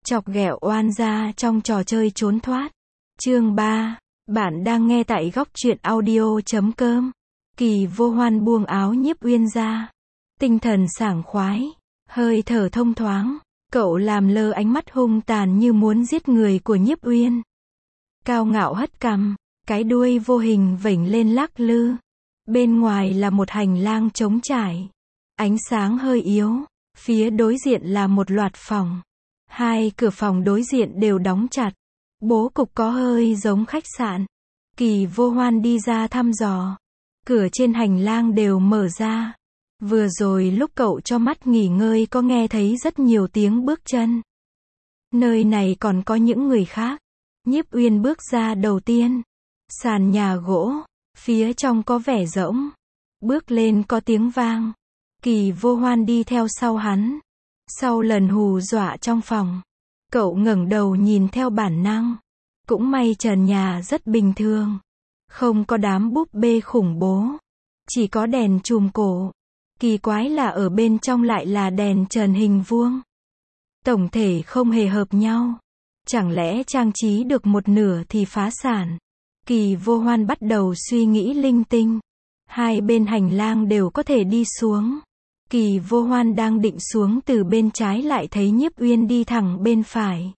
Chọc ghẹo oan gia trong trò chơi trốn thoát. Chương 3. Bạn đang nghe tại góc truyện audio.com. Kỳ Vô Hoan buông áo Nhiếp Uyên ra. Tinh thần sảng khoái, hơi thở thông thoáng. Cậu làm lơ ánh mắt hung tàn như muốn giết người của Nhiếp Uyên. Cao ngạo hất cằm, cái đuôi vô hình vểnh lên lắc lư. Bên ngoài là một hành lang trống trải. Ánh sáng hơi yếu. Phía đối diện là một loạt phòng. Hai cửa phòng đối diện đều đóng chặt. Bố cục có hơi giống khách sạn. Kỳ Vô Hoan đi ra thăm dò. Cửa trên hành lang đều mở ra. Vừa rồi lúc cậu cho mắt nghỉ ngơi có nghe thấy rất nhiều tiếng bước chân. Nơi này còn có những người khác. Nhiếp Uyên bước ra đầu tiên. Sàn nhà gỗ. Phía trong có vẻ rỗng. Bước lên có tiếng vang. Kỳ Vô Hoan đi theo sau hắn. Sau lần hù dọa trong phòng, cậu ngẩng đầu nhìn theo bản năng. Cũng may trần nhà rất bình thường. Không có đám búp bê khủng bố. Chỉ có đèn chùm cổ. Kỳ quái là ở bên trong lại là đèn trần hình vuông. Tổng thể không hề hợp nhau. Chẳng lẽ trang trí được một nửa thì phá sản? Kỳ Vô Hoan bắt đầu suy nghĩ linh tinh. Hai bên hành lang đều có thể đi xuống. Kỳ Vô Hoan đang định xuống từ bên trái lại thấy Nhiếp Uyên đi thẳng bên phải.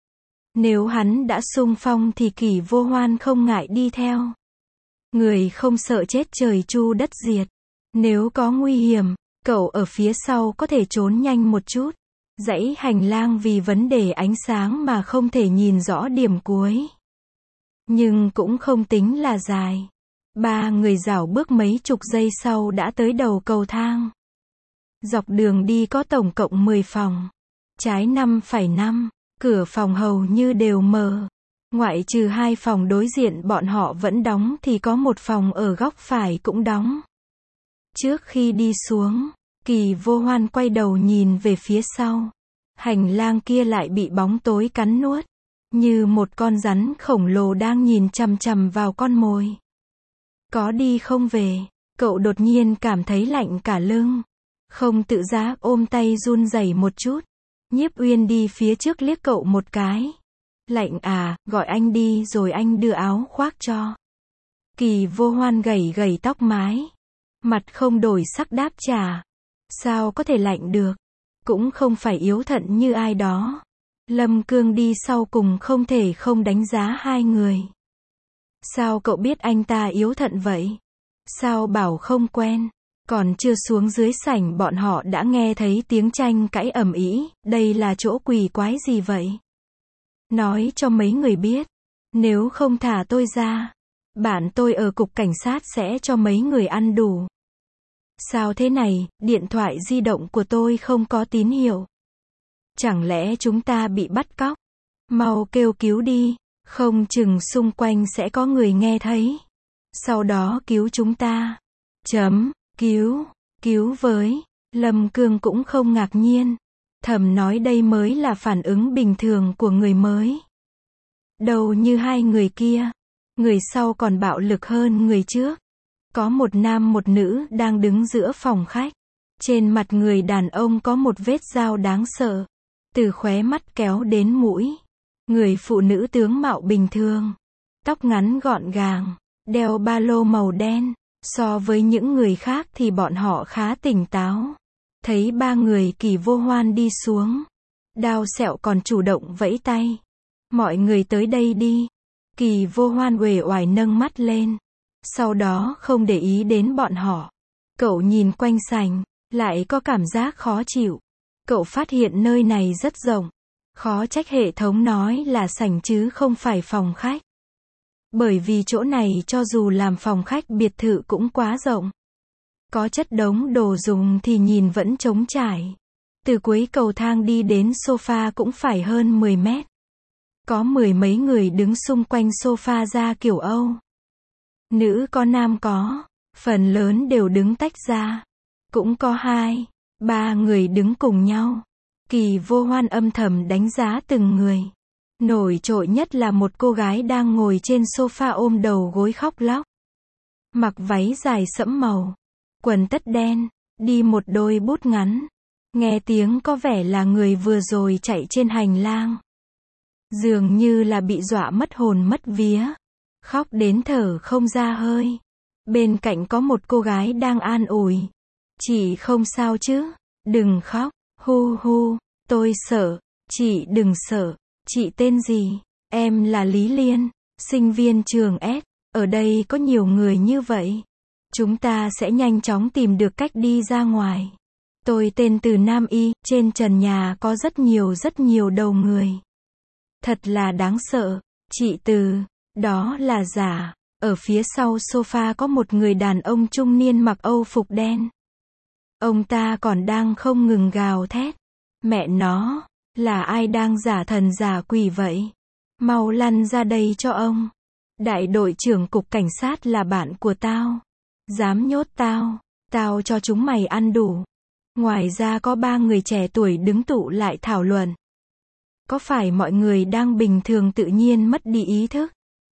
Nếu hắn đã xung phong thì Kỳ Vô Hoan không ngại đi theo. Người không sợ chết trời chu đất diệt. Nếu có nguy hiểm, cậu ở phía sau có thể trốn nhanh một chút. Dãy hành lang vì vấn đề ánh sáng mà không thể nhìn rõ điểm cuối. Nhưng cũng không tính là dài. Ba người rảo bước mấy chục giây sau đã tới đầu cầu thang. Dọc đường đi có tổng cộng 10 phòng. Trái 5 phải 5. Cửa phòng hầu như đều mở. Ngoại trừ 2 phòng đối diện bọn họ vẫn đóng thì có một phòng ở góc phải cũng đóng. Trước khi đi xuống, Kỳ Vô Hoan quay đầu nhìn về phía sau. Hành lang kia lại bị bóng tối cắn nuốt. Như một con rắn khổng lồ đang nhìn chằm chằm vào con mồi. Có đi không về, cậu đột nhiên cảm thấy lạnh cả lưng. Không tự giác ôm tay run rẩy một chút. Nhiếp Uyên đi phía trước liếc cậu một cái. Lạnh à, gọi anh đi rồi anh đưa áo khoác cho. Kỳ Vô Hoan gẩy gẩy tóc mái. Mặt không đổi sắc đáp trả. Sao có thể lạnh được? Cũng không phải yếu thận như ai đó. Lâm Cương đi sau cùng không thể không đánh giá hai người. Sao cậu biết anh ta yếu thận vậy? Sao bảo không quen? Còn chưa xuống dưới sảnh bọn họ đã nghe thấy tiếng tranh cãi ầm ĩ, đây là chỗ quỷ quái gì vậy? Nói cho mấy người biết, nếu không thả tôi ra, bạn tôi ở cục cảnh sát sẽ cho mấy người ăn đủ. Sao thế này, điện thoại di động của tôi không có tín hiệu. Chẳng lẽ chúng ta bị bắt cóc? Mau kêu cứu đi, không chừng xung quanh sẽ có người nghe thấy. Sau đó cứu chúng ta. Cứu với. Lâm Cương cũng không ngạc nhiên. Thầm nói đây mới là phản ứng bình thường của người mới. Đâu như hai người kia. Người sau còn bạo lực hơn người trước. Có một nam một nữ đang đứng giữa phòng khách. Trên mặt người đàn ông có một vết dao đáng sợ. Từ khóe mắt kéo đến mũi. Người phụ nữ tướng mạo bình thường. Tóc ngắn gọn gàng. Đeo ba lô màu đen. So với những người khác thì bọn họ khá tỉnh táo. Thấy ba người Kỳ Vô Hoan đi xuống. Đao sẹo còn chủ động vẫy tay. Mọi người tới đây đi. Kỳ Vô Hoan uể oải nâng mắt lên. Sau đó không để ý đến bọn họ. Cậu nhìn quanh sảnh, lại có cảm giác khó chịu. Cậu phát hiện nơi này rất rộng. Khó trách hệ thống nói là sảnh chứ không phải phòng khách. Bởi vì chỗ này cho dù làm phòng khách biệt thự cũng quá rộng. Có chất đống đồ dùng thì nhìn vẫn trống trải. Từ cuối cầu thang đi đến sofa cũng phải hơn 10 mét. Có mười mấy người đứng xung quanh sofa da kiểu Âu. Nữ có nam có, phần lớn đều đứng tách ra. Cũng có 2, 3 người đứng cùng nhau. Kỳ Vô Hoan âm thầm đánh giá từng người. Nổi trội nhất là một cô gái đang ngồi trên sofa ôm đầu gối khóc lóc. Mặc váy dài sẫm màu, quần tất đen, đi một đôi bút ngắn. Nghe tiếng có vẻ là người vừa rồi chạy trên hành lang. Dường như là bị dọa mất hồn mất vía. Khóc đến thở không ra hơi. Bên cạnh có một cô gái đang an ủi. Chị không sao chứ? Đừng khóc. Hu hu, tôi sợ. Chị đừng sợ. Chị tên gì? Em là Lý Liên, sinh viên trường S. Ở đây có nhiều người như vậy. Chúng ta sẽ nhanh chóng tìm được cách đi ra ngoài. Tôi tên Từ Nam Y, trên trần nhà có rất nhiều đầu người. Thật là đáng sợ. Chị Từ, đó là giả. Ở phía sau sofa có một người đàn ông trung niên mặc âu phục đen. Ông ta còn đang không ngừng gào thét. Mẹ nó, là ai đang giả thần giả quỷ vậy? Mau lăn ra đây cho ông. Đại đội trưởng cục cảnh sát là bạn của tao. Dám nhốt tao, tao cho chúng mày ăn đủ. Ngoài ra có 3 người trẻ tuổi đứng tụ lại thảo luận. Có phải mọi người đang bình thường tự nhiên mất đi ý thức?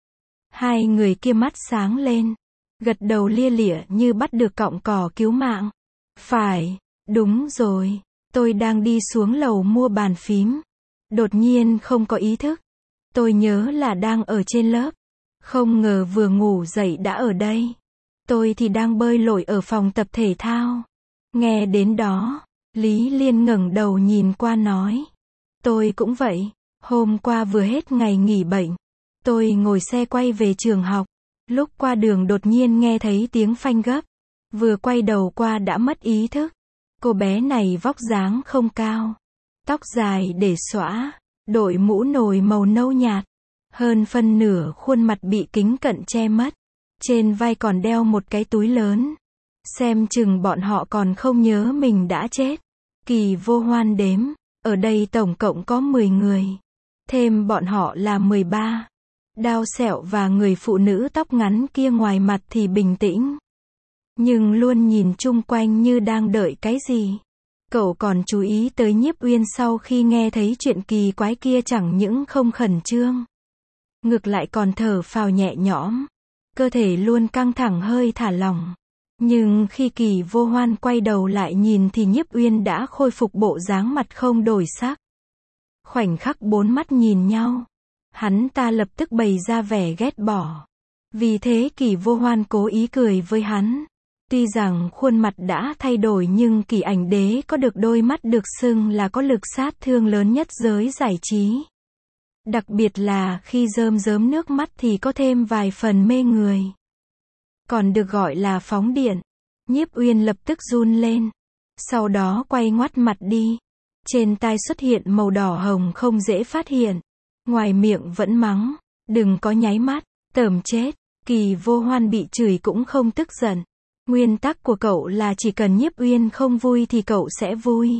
2 người kia mắt sáng lên, gật đầu lia lịa như bắt được cọng cỏ cứu mạng. Phải, đúng rồi, tôi đang đi xuống lầu mua bàn phím. Đột nhiên không có ý thức. Tôi nhớ là đang ở trên lớp. Không ngờ vừa ngủ dậy đã ở đây. Tôi thì đang bơi lội ở phòng tập thể thao. Nghe đến đó, Lý Liên ngẩng đầu nhìn qua nói. Tôi cũng vậy, hôm qua vừa hết ngày nghỉ bệnh. Tôi ngồi xe quay về trường học. Lúc qua đường đột nhiên nghe thấy tiếng phanh gấp. Vừa quay đầu qua đã mất ý thức. Cô bé này vóc dáng không cao. Tóc dài để xõa, đội mũ nồi màu nâu nhạt. Hơn phân nửa khuôn mặt bị kính cận che mất. Trên vai còn đeo một cái túi lớn. Xem chừng bọn họ còn không nhớ mình đã chết. Kỳ Vô Hoan đếm, ở đây tổng cộng có 10 người. Thêm bọn họ là 13. Đao sẹo và người phụ nữ tóc ngắn kia ngoài mặt thì bình tĩnh. Nhưng luôn nhìn chung quanh như đang đợi cái gì. Cậu còn chú ý tới Nhiếp Uyên sau khi nghe thấy chuyện kỳ quái kia chẳng những không khẩn trương. Ngược lại còn thở phào nhẹ nhõm. Cơ thể luôn căng thẳng hơi thả lỏng. Nhưng khi Kỳ Vô Hoan quay đầu lại nhìn thì Nhiếp Uyên đã khôi phục bộ dáng mặt không đổi sắc. Khoảnh khắc 4 mắt nhìn nhau. Hắn ta lập tức bày ra vẻ ghét bỏ. Vì thế Kỳ Vô Hoan cố ý cười với hắn. Tuy rằng khuôn mặt đã thay đổi nhưng Kỳ Ảnh Đế có được đôi mắt được xưng là có lực sát thương lớn nhất giới giải trí. Đặc biệt là khi rơm rớm nước mắt thì có thêm vài phần mê người. Còn được gọi là phóng điện. Nhiếp Uyên lập tức run lên. Sau đó quay ngoắt mặt đi. Trên tai xuất hiện màu đỏ hồng không dễ phát hiện. Ngoài miệng vẫn mắng. Đừng có nháy mắt, tởm chết. Kỳ Vô Hoan bị chửi cũng không tức giận. Nguyên tắc của cậu là chỉ cần Nhiếp Uyên không vui thì cậu sẽ vui.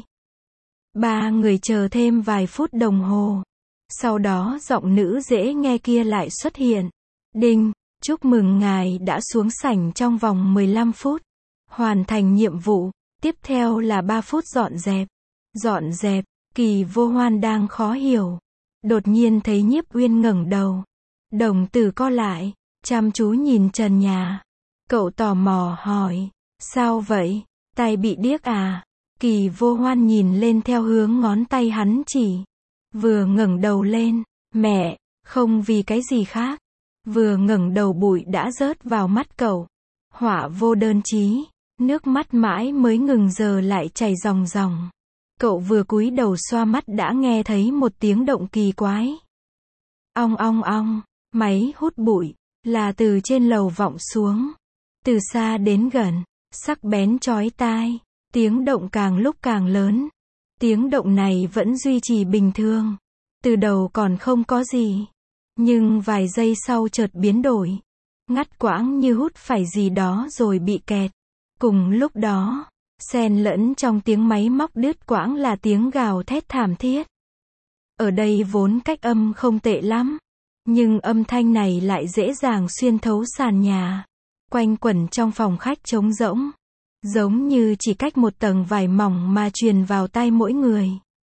3 người chờ thêm vài phút đồng hồ. Sau đó giọng nữ dễ nghe kia lại xuất hiện. Đinh, chúc mừng ngài đã xuống sảnh trong vòng 15 phút. Hoàn thành nhiệm vụ. Tiếp theo là 3 phút dọn dẹp. Dọn dẹp, Kỳ Vô Hoan đang khó hiểu. Đột nhiên thấy Nhiếp Uyên ngẩng đầu. Đồng tử co lại, chăm chú nhìn trần nhà. Cậu tò mò hỏi, sao vậy? Tai bị điếc à? Kỳ Vô Hoan nhìn lên theo hướng ngón tay hắn chỉ. Vừa ngẩng đầu lên, mẹ, không vì cái gì khác. Vừa ngẩng đầu bụi đã rớt vào mắt cậu. Họa vô đơn chí, nước mắt mãi mới ngừng giờ lại chảy ròng ròng. Cậu vừa cúi đầu xoa mắt đã nghe thấy một tiếng động kỳ quái. Ong ong ong, máy hút bụi, là từ trên lầu vọng xuống. Từ xa đến gần, sắc bén chói tai, tiếng động càng lúc càng lớn. Tiếng động này vẫn duy trì bình thường. Từ đầu còn không có gì. Nhưng vài giây sau chợt biến đổi. Ngắt quãng như hút phải gì đó rồi bị kẹt. Cùng lúc đó, xen lẫn trong tiếng máy móc đứt quãng là tiếng gào thét thảm thiết. Ở đây vốn cách âm không tệ lắm. Nhưng âm thanh này lại dễ dàng xuyên thấu sàn nhà. Quanh quẩn trong phòng khách trống rỗng. Giống như chỉ cách một tầng vải mỏng mà truyền vào tai mỗi người.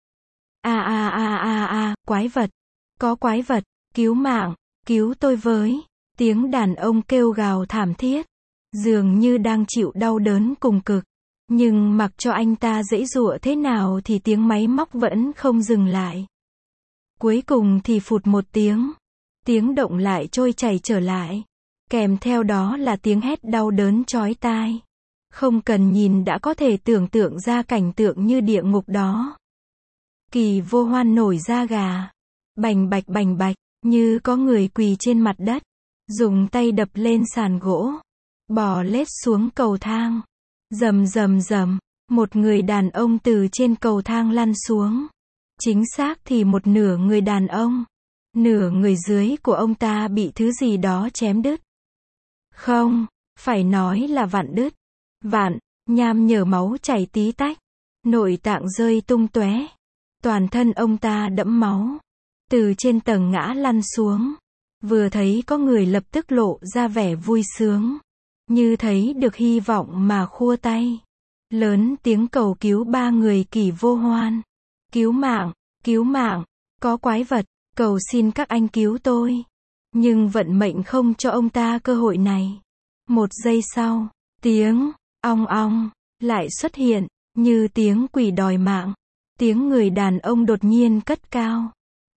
Quái vật. Có quái vật, cứu mạng, cứu tôi với. Tiếng đàn ông kêu gào thảm thiết. Dường như đang chịu đau đớn cùng cực. Nhưng mặc cho anh ta giãy giụa thế nào thì tiếng máy móc vẫn không dừng lại. Cuối cùng thì phụt một tiếng. Tiếng động lại trôi chảy trở lại. Kèm theo đó là tiếng hét đau đớn chói tai. Không cần nhìn đã có thể tưởng tượng ra cảnh tượng như địa ngục đó. Kỳ Vô Hoan nổi da gà. Bành bạch, như có người quỳ trên mặt đất. Dùng tay đập lên sàn gỗ. Bò lết xuống cầu thang. Rầm rầm rầm. Một người đàn ông từ trên cầu thang lăn xuống. Chính xác thì một nửa người đàn ông. Nửa người dưới của ông ta bị thứ gì đó chém đứt. Không, phải nói là vặn đứt. Vặn, nham nhở máu chảy tí tách. Nội tạng rơi tung tóe. Toàn thân ông ta đẫm máu. Từ trên tầng ngã lăn xuống. Vừa thấy có người lập tức lộ ra vẻ vui sướng. Như thấy được hy vọng mà khua tay. Lớn tiếng cầu cứu ba người Kỳ Vô Hoan. Cứu mạng, có quái vật, cầu xin các anh cứu tôi. Nhưng vận mệnh không cho ông ta cơ hội này. Một giây sau, tiếng ong ong lại xuất hiện, như tiếng quỷ đòi mạng. Tiếng người đàn ông đột nhiên cất cao.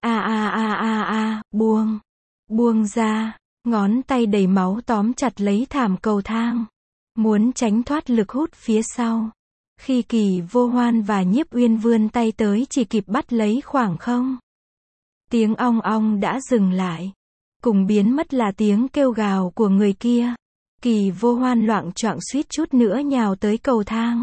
Buông ra, ngón tay đầy máu tóm chặt lấy thảm cầu thang. Muốn tránh thoát lực hút phía sau. Khi Kỳ Vô Hoan và Nhiếp Uyên vươn tay tới chỉ kịp bắt lấy khoảng không. Tiếng ong ong đã dừng lại. Cùng biến mất là tiếng kêu gào của người kia. Kỳ Vô Hoan loạng choạng suýt chút nữa nhào tới cầu thang.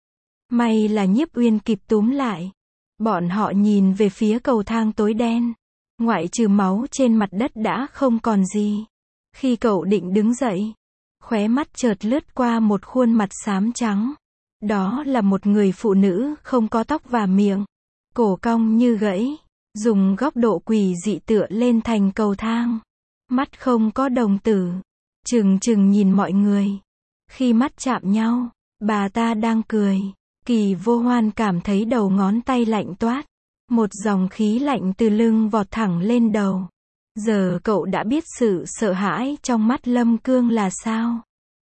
May là Nhiếp Uyên kịp túm lại. Bọn họ nhìn về phía cầu thang tối đen. Ngoại trừ máu trên mặt đất đã không còn gì. Khi cậu định đứng dậy, khóe mắt chợt lướt qua một khuôn mặt xám trắng. Đó là một người phụ nữ không có tóc và miệng. Cổ cong như gãy. Dùng góc độ quỷ dị tựa lên thành cầu thang. Mắt không có đồng tử. Trừng nhìn mọi người. Khi mắt chạm nhau, bà ta đang cười. Kỳ Vô Hoan cảm thấy đầu ngón tay lạnh toát. Một dòng khí lạnh từ lưng vọt thẳng lên đầu. Giờ cậu đã biết sự sợ hãi trong mắt Lâm Cương là sao.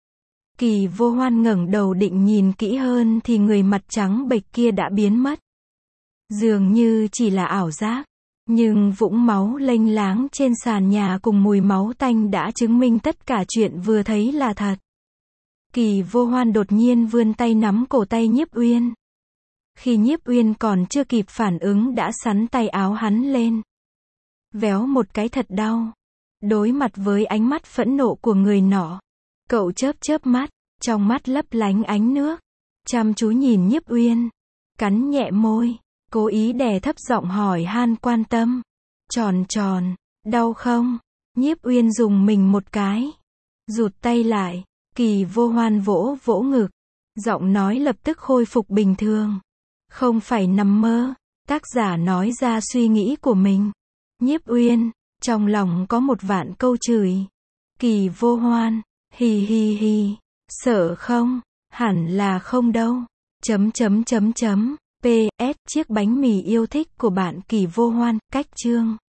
Kỳ Vô Hoan ngẩng đầu định nhìn kỹ hơn thì người mặt trắng bệch kia đã biến mất. Dường như chỉ là ảo giác. Nhưng vũng máu lênh láng trên sàn nhà cùng mùi máu tanh đã chứng minh tất cả chuyện vừa thấy là thật. Kỳ Vô Hoan đột nhiên vươn tay nắm cổ tay Nhiếp Uyên. Khi Nhiếp Uyên còn chưa kịp phản ứng đã sắn tay áo hắn lên. Véo một cái thật đau. Đối mặt với ánh mắt phẫn nộ của người nọ. Cậu chớp mắt, trong mắt lấp lánh ánh nước. Chăm chú nhìn Nhiếp Uyên. Cắn nhẹ môi. Cố ý đè thấp giọng hỏi han quan tâm. Tròn, đau không? Nhiếp Uyên dùng mình một cái. Rụt tay lại. Kỳ Vô Hoan vỗ ngực. Giọng nói lập tức khôi phục bình thường. Không phải nằm mơ. Tác giả nói ra suy nghĩ của mình. Nhiếp Uyên, trong lòng có một vạn câu chửi. Kỳ Vô Hoan, hi, sợ không? Hẳn là không đâu. PS, chiếc bánh mì yêu thích của bạn Kỳ Vô Hoan, cách chương.